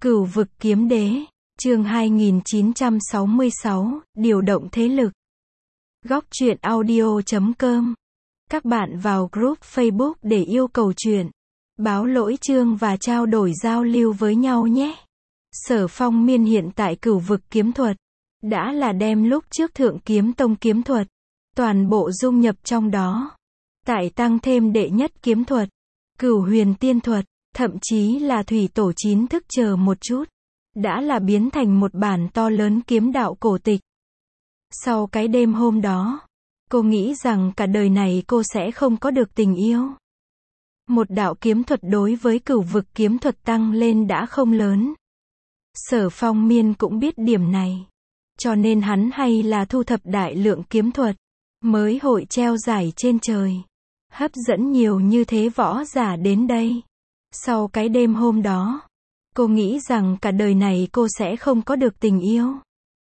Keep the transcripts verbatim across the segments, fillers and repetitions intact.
Cửu vực kiếm đế, chương hai nghìn chín trăm sáu mươi sáu, điều động thế lực. Góc truyện audio chấm com. Các bạn vào group Facebook để yêu cầu truyện, báo lỗi chương và trao đổi giao lưu với nhau nhé. Sở Phong Miên hiện tại cửu vực kiếm thuật, đã là đem lúc trước Thượng Kiếm Tông kiếm thuật, toàn bộ dung nhập trong đó. Tại tăng thêm đệ nhất kiếm thuật, Cửu Huyền Tiên thuật, thậm chí là thủy tổ chín thức chờ một chút, đã là biến thành một bản to lớn kiếm đạo cổ tịch. Sau cái đêm hôm đó, cô nghĩ rằng cả đời này cô sẽ không có được tình yêu. Một đạo kiếm thuật đối với cửu vực kiếm thuật tăng lên đã không lớn. Sở Phong Miên cũng biết điểm này, cho nên hắn hay là thu thập đại lượng kiếm thuật, mới hội treo giải trên trời, hấp dẫn nhiều như thế võ giả đến đây. Sau cái đêm hôm đó, cô nghĩ rằng cả đời này cô sẽ không có được tình yêu.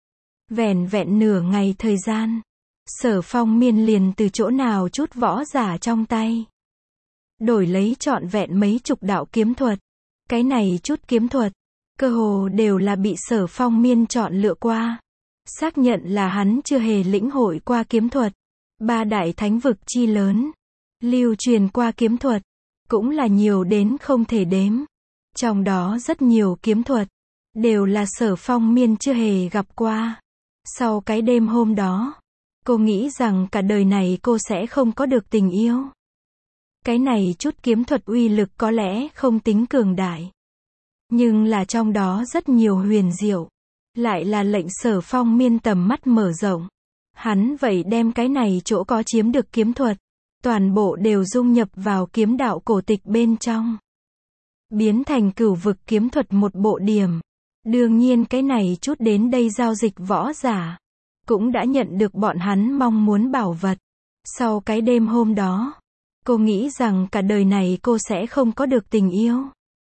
Vẻn vẹn nửa ngày thời gian, Sở Phong Miên liền từ chỗ nào chút võ giả trong tay, đổi lấy trọn vẹn mấy chục đạo kiếm thuật. Cái này chút kiếm thuật, cơ hồ đều là bị Sở Phong Miên chọn lựa qua, xác nhận là hắn chưa hề lĩnh hội qua kiếm thuật. Ba đại thánh vực chi lớn, lưu truyền qua kiếm thuật, cũng là nhiều đến không thể đếm. Trong đó rất nhiều kiếm thuật, đều là Sở Phong Miên chưa hề gặp qua. Sau cái đêm hôm đó, cô nghĩ rằng cả đời này cô sẽ không có được tình yêu. Cái này chút kiếm thuật uy lực có lẽ không tính cường đại, nhưng là trong đó rất nhiều huyền diệu, lại là lệnh Sở Phong Miên tầm mắt mở rộng. Hắn vậy đem cái này chỗ có chiếm được kiếm thuật, toàn bộ đều dung nhập vào kiếm đạo cổ tịch bên trong, biến thành cửu vực kiếm thuật một bộ điểm. Đương nhiên cái này chút đến đây giao dịch võ giả, cũng đã nhận được bọn hắn mong muốn bảo vật. Sau cái đêm hôm đó, cô nghĩ rằng cả đời này cô sẽ không có được tình yêu.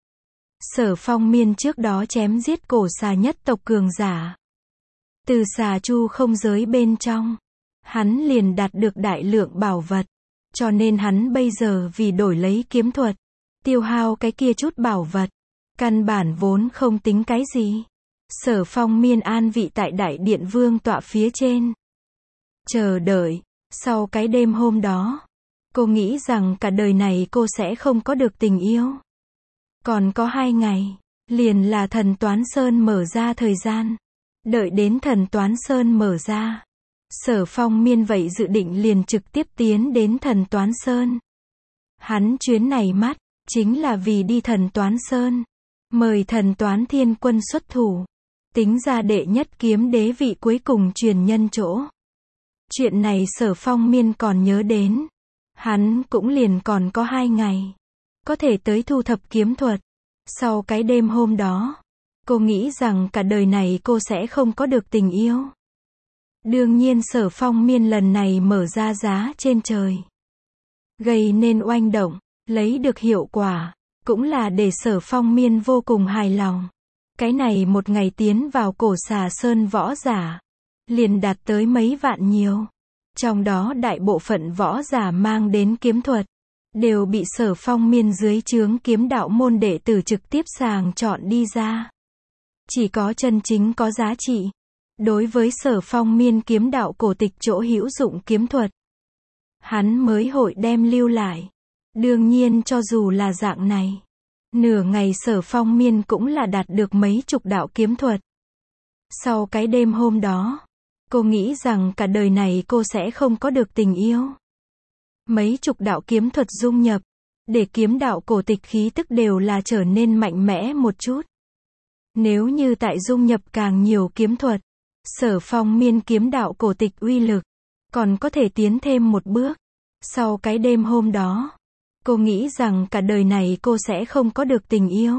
Sở Phong Miên trước đó chém giết cổ xà nhất tộc cường giả, từ xà chu không giới bên trong, hắn liền đạt được đại lượng bảo vật, cho nên hắn bây giờ vì đổi lấy kiếm thuật, tiêu hao cái kia chút bảo vật, căn bản vốn không tính cái gì. Sở Phong Miên an vị tại đại điện vương tọa phía trên, chờ đợi. Sau cái đêm hôm đó, cô nghĩ rằng cả đời này cô sẽ không có được tình yêu. Còn có hai ngày, liền là Thần Toán Sơn mở ra thời gian. Đợi đến Thần Toán Sơn mở ra, Sở Phong Miên vậy dự định liền trực tiếp tiến đến Thần Toán Sơn. Hắn chuyến này mắt, chính là vì đi Thần Toán Sơn, mời Thần Toán Thiên Quân xuất thủ, tính ra đệ nhất kiếm đế vị cuối cùng truyền nhân chỗ. Chuyện này Sở Phong Miên còn nhớ đến, hắn cũng liền còn có hai ngày, có thể tới thu thập kiếm thuật. Sau cái đêm hôm đó, cô nghĩ rằng cả đời này cô sẽ không có được tình yêu. Đương nhiên Sở Phong Miên lần này mở ra giá trên trời, gây nên oanh động, lấy được hiệu quả, cũng là để Sở Phong Miên vô cùng hài lòng. Cái này một ngày tiến vào cổ xà sơn võ giả, liền đạt tới mấy vạn nhiều. Trong đó đại bộ phận võ giả mang đến kiếm thuật, đều bị Sở Phong Miên dưới trướng kiếm đạo môn đệ tử trực tiếp sàng chọn đi ra. Chỉ có chân chính có giá trị, đối với Sở Phong Miên kiếm đạo cổ tịch chỗ hữu dụng kiếm thuật, hắn mới hội đem lưu lại. Đương nhiên cho dù là dạng này, nửa ngày Sở Phong Miên cũng là đạt được mấy chục đạo kiếm thuật. Sau cái đêm hôm đó, cô nghĩ rằng cả đời này cô sẽ không có được tình yêu. Mấy chục đạo kiếm thuật dung nhập, để kiếm đạo cổ tịch khí tức đều là trở nên mạnh mẽ một chút. Nếu như tại dung nhập càng nhiều kiếm thuật, Sở Phong Miên kiếm đạo cổ tịch uy lực còn có thể tiến thêm một bước. Sau cái đêm hôm đó, cô nghĩ rằng cả đời này cô sẽ không có được tình yêu.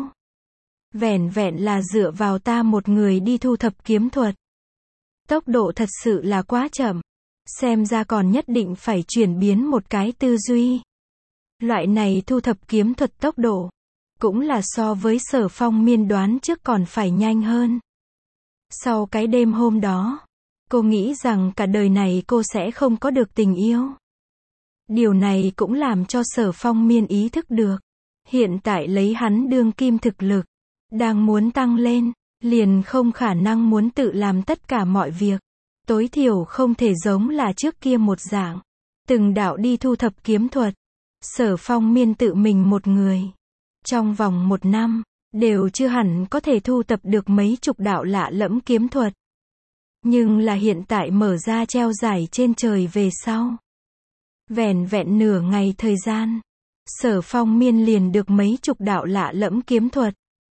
Vẻn vẹn là dựa vào ta một người đi thu thập kiếm thuật, tốc độ thật sự là quá chậm. Xem ra còn nhất định phải chuyển biến một cái tư duy. Loại này thu thập kiếm thuật tốc độ, cũng là so với Sở Phong Miên đoán trước còn phải nhanh hơn. Sau cái đêm hôm đó, cô nghĩ rằng cả đời này cô sẽ không có được tình yêu. Điều này cũng làm cho Sở Phong Miên ý thức được, hiện tại lấy hắn đương kim thực lực, đang muốn tăng lên, liền không khả năng muốn tự làm tất cả mọi việc. Tối thiểu không thể giống là trước kia một dạng. Từng đạo đi thu thập kiếm thuật. Sở Phong Miên tự mình một người. Trong vòng một năm, đều chưa hẳn có thể thu tập được mấy chục đạo lạ lẫm kiếm thuật. Nhưng là hiện tại mở ra treo giải trên trời về sau. Vẻn vẹn nửa ngày thời gian. Sở Phong Miên liền được mấy chục đạo lạ lẫm kiếm thuật.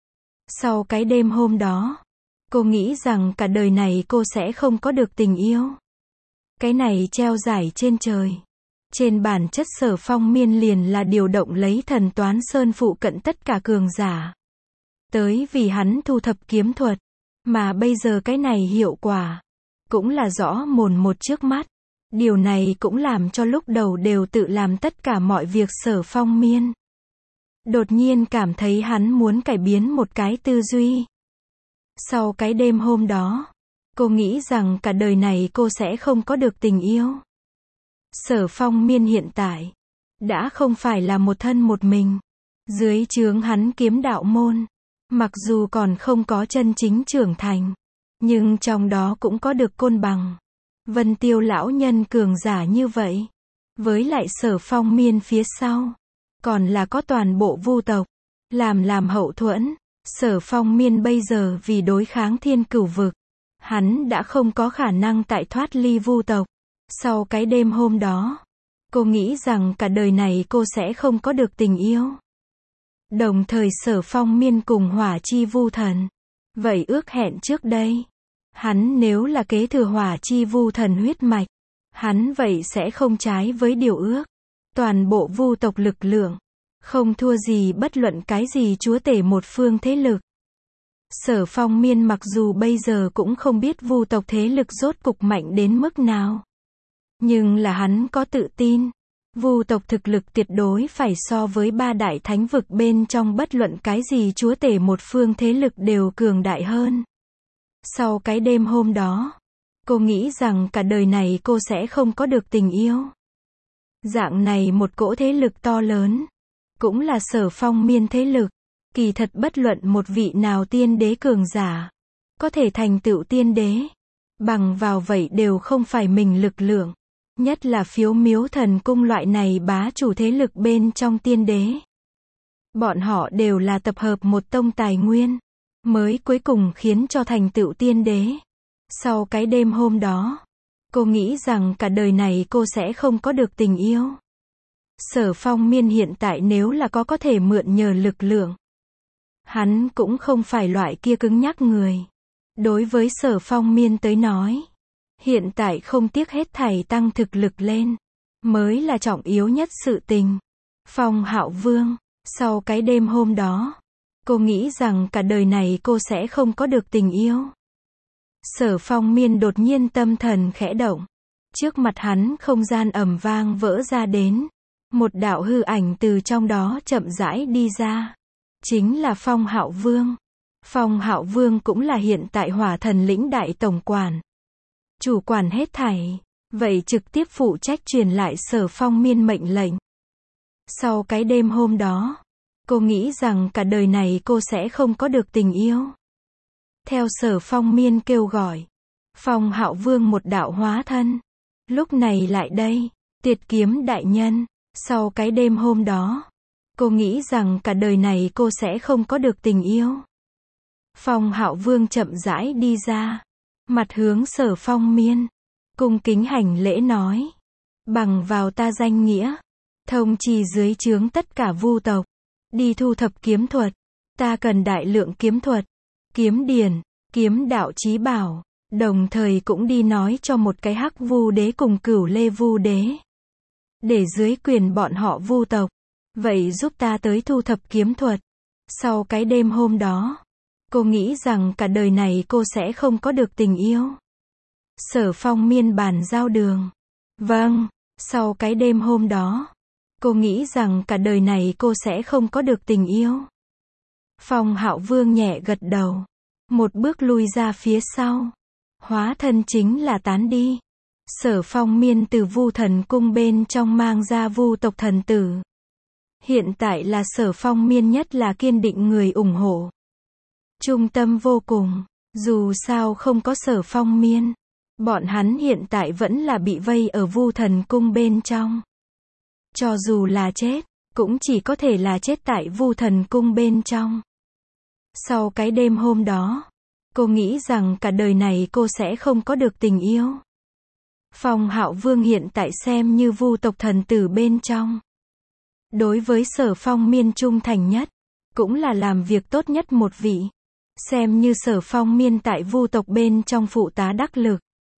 Sau cái đêm hôm đó, cô nghĩ rằng cả đời này cô sẽ không có được tình yêu. Cái này treo giải trên trời. Trên bản chất Sở Phong Miên liền là điều động lấy thần toán sơn phụ cận tất cả cường giả. Tới vì hắn thu thập kiếm thuật. Mà bây giờ cái này hiệu quả. Cũng là rõ mồn một trước mắt. Điều này cũng làm cho lúc đầu đều tự làm tất cả mọi việc Sở Phong Miên. Đột nhiên cảm thấy hắn muốn cải biến một cái tư duy. Sau cái đêm hôm đó, cô nghĩ rằng cả đời này cô sẽ không có được tình yêu. Sở Phong Miên hiện tại đã không phải là một thân một mình. Dưới trướng hắn kiếm đạo môn, mặc dù còn không có chân chính trưởng thành, nhưng trong đó cũng có được Côn Bằng, Vân Tiêu lão nhân cường giả như vậy. Với lại Sở Phong Miên phía sau, còn là có toàn bộ vu tộc, làm làm hậu thuẫn. Sở Phong Miên bây giờ vì đối kháng thiên cửu vực, hắn đã không có khả năng tại thoát ly vu tộc. Sau cái đêm hôm đó, cô nghĩ rằng cả đời này cô sẽ không có được tình yêu. Đồng thời Sở Phong Miên cùng Hỏa Chi Vu Thần, vậy ước hẹn trước đây, hắn nếu là kế thừa Hỏa Chi Vu Thần huyết mạch, hắn vậy sẽ không trái với điều ước. Toàn bộ vu tộc lực lượng, không thua gì bất luận cái gì chúa tể một phương thế lực. Sở Phong Miên mặc dù bây giờ cũng không biết vu tộc thế lực rốt cục mạnh đến mức nào. Nhưng là hắn có tự tin. Vu tộc thực lực tuyệt đối phải so với ba đại thánh vực bên trong bất luận cái gì chúa tể một phương thế lực đều cường đại hơn. Sau cái đêm hôm đó, cô nghĩ rằng cả đời này cô sẽ không có được tình yêu. Dạng này một cỗ thế lực to lớn, cũng là Sở Phong Miên thế lực. Kỳ thật bất luận một vị nào tiên đế cường giả, có thể thành tựu tiên đế, bằng vào vậy đều không phải mình lực lượng. Nhất là Phiếu Miếu Thần Cung loại này bá chủ thế lực bên trong tiên đế. Bọn họ đều là tập hợp một tông tài nguyên, mới cuối cùng khiến cho thành tựu tiên đế. Sau cái đêm hôm đó, cô nghĩ rằng cả đời này cô sẽ không có được tình yêu. Sở Phong Miên hiện tại nếu là có có thể mượn nhờ lực lượng, hắn cũng không phải loại kia cứng nhắc người. Đối với Sở Phong Miên tới nói, hiện tại không tiếc hết thảy tăng thực lực lên, mới là trọng yếu nhất sự tình. Phong Hạo Vương, sau cái đêm hôm đó, cô nghĩ rằng cả đời này cô sẽ không có được tình yêu. Sở Phong Miên đột nhiên tâm thần khẽ động. Trước mặt hắn không gian ầm vang vỡ ra đến. Một đạo hư ảnh từ trong đó chậm rãi đi ra. Chính là Phong Hạo Vương. Phong Hạo Vương cũng là hiện tại Hỏa Thần lĩnh đại tổng quản. Chủ quản hết thảy. Vậy trực tiếp phụ trách truyền lại Sở Phong Miên mệnh lệnh. Sau cái đêm hôm đó, cô nghĩ rằng cả đời này cô sẽ không có được tình yêu. Theo Sở Phong Miên kêu gọi, Phong Hạo Vương một đạo hóa thân. Lúc này lại đây, Tuyệt Kiếm đại nhân. Sau cái đêm hôm đó, cô nghĩ rằng cả đời này cô sẽ không có được tình yêu. Phong Hạo Vương chậm rãi đi ra, mặt hướng Sở Phong Miên, cung kính hành lễ nói: bằng vào ta danh nghĩa, thông trì dưới trướng tất cả vu tộc, đi thu thập kiếm thuật. Ta cần đại lượng kiếm thuật, kiếm điển, kiếm đạo chí bảo, đồng thời cũng đi nói cho một cái Hắc Vu Đế cùng Cửu Lê Vu Đế, để dưới quyền bọn họ vu tộc, vậy giúp ta tới thu thập kiếm thuật. Sau cái đêm hôm đó, cô nghĩ rằng cả đời này cô sẽ không có được tình yêu. Sở Phong Miên bàn giao đường. Vâng. Sau cái đêm hôm đó, cô nghĩ rằng cả đời này cô sẽ không có được tình yêu. Phong Hạo Vương nhẹ gật đầu, một bước lui ra phía sau, hóa thân chính là tán đi. Sở Phong Miên từ Vu Thần Cung bên trong mang ra vu tộc thần tử. Hiện tại là Sở Phong Miên nhất là kiên định người ủng hộ. Trung tâm vô cùng. Dù sao không có Sở Phong Miên, bọn hắn hiện tại vẫn là bị vây ở Vu Thần Cung bên trong. Cho dù là chết, cũng chỉ có thể là chết tại Vu Thần Cung bên trong. Sau cái đêm hôm đó, cô nghĩ rằng cả đời này cô sẽ không có được tình yêu. Phong Hạo Vương hiện tại xem như Vu tộc thần tử bên trong. Đối với Sở Phong Miên trung thành nhất, cũng là làm việc tốt nhất một vị. Xem như Sở Phong Miên tại Vu tộc bên trong phụ tá đắc lực.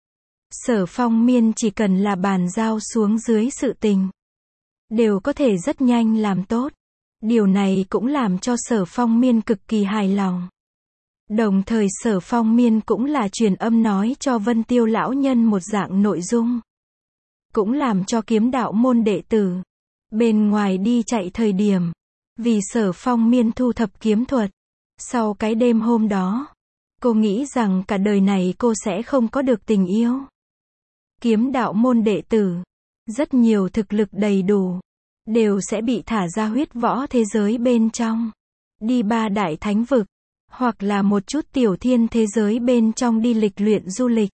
Sở Phong Miên chỉ cần là bàn giao xuống dưới sự tình, đều có thể rất nhanh làm tốt. Điều này cũng làm cho Sở Phong Miên cực kỳ hài lòng. Đồng thời Sở Phong Miên cũng là truyền âm nói cho Vân Tiêu lão nhân một dạng nội dung. Cũng làm cho kiếm đạo môn đệ tử bên ngoài đi chạy thời điểm, vì Sở Phong Miên thu thập kiếm thuật. Sau cái đêm hôm đó, cô nghĩ rằng cả đời này cô sẽ không có được tình yêu. Kiếm đạo môn đệ tử, rất nhiều thực lực đầy đủ, đều sẽ bị thả ra huyết võ thế giới bên trong. Đi ba đại thánh vực, hoặc là một chút tiểu thiên thế giới bên trong đi lịch luyện du lịch.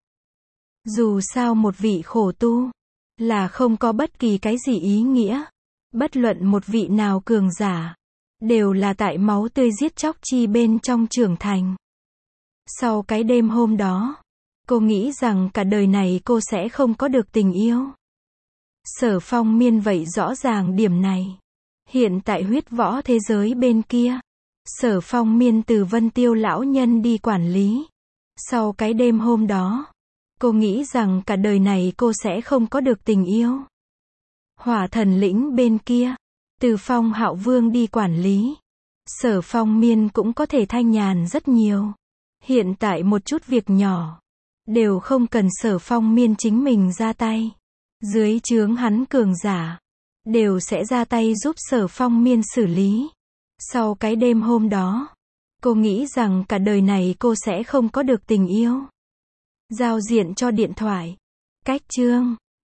Dù sao một vị khổ tu, là không có bất kỳ cái gì ý nghĩa. Bất luận một vị nào cường giả, đều là tại máu tươi giết chóc chi bên trong trưởng thành. Sau cái đêm hôm đó, cô nghĩ rằng cả đời này cô sẽ không có được tình yêu. Sở Phong Miên vậy rõ ràng điểm này. Hiện tại huyết võ thế giới bên kia, Sở Phong Miên từ Vân Tiêu lão nhân đi quản lý. Sau cái đêm hôm đó, cô nghĩ rằng cả đời này cô sẽ không có được tình yêu. Hỏa thần lĩnh bên kia, từ Phong Hạo Vương đi quản lý. Sở Phong Miên cũng có thể thanh nhàn rất nhiều. Hiện tại một chút việc nhỏ, đều không cần Sở Phong Miên chính mình ra tay. Dưới trướng hắn cường giả, đều sẽ ra tay giúp Sở Phong Miên xử lý. Sau cái đêm hôm đó, cô nghĩ rằng cả đời này cô sẽ không có được tình yêu. Giao diện cho điện thoại. Cách chương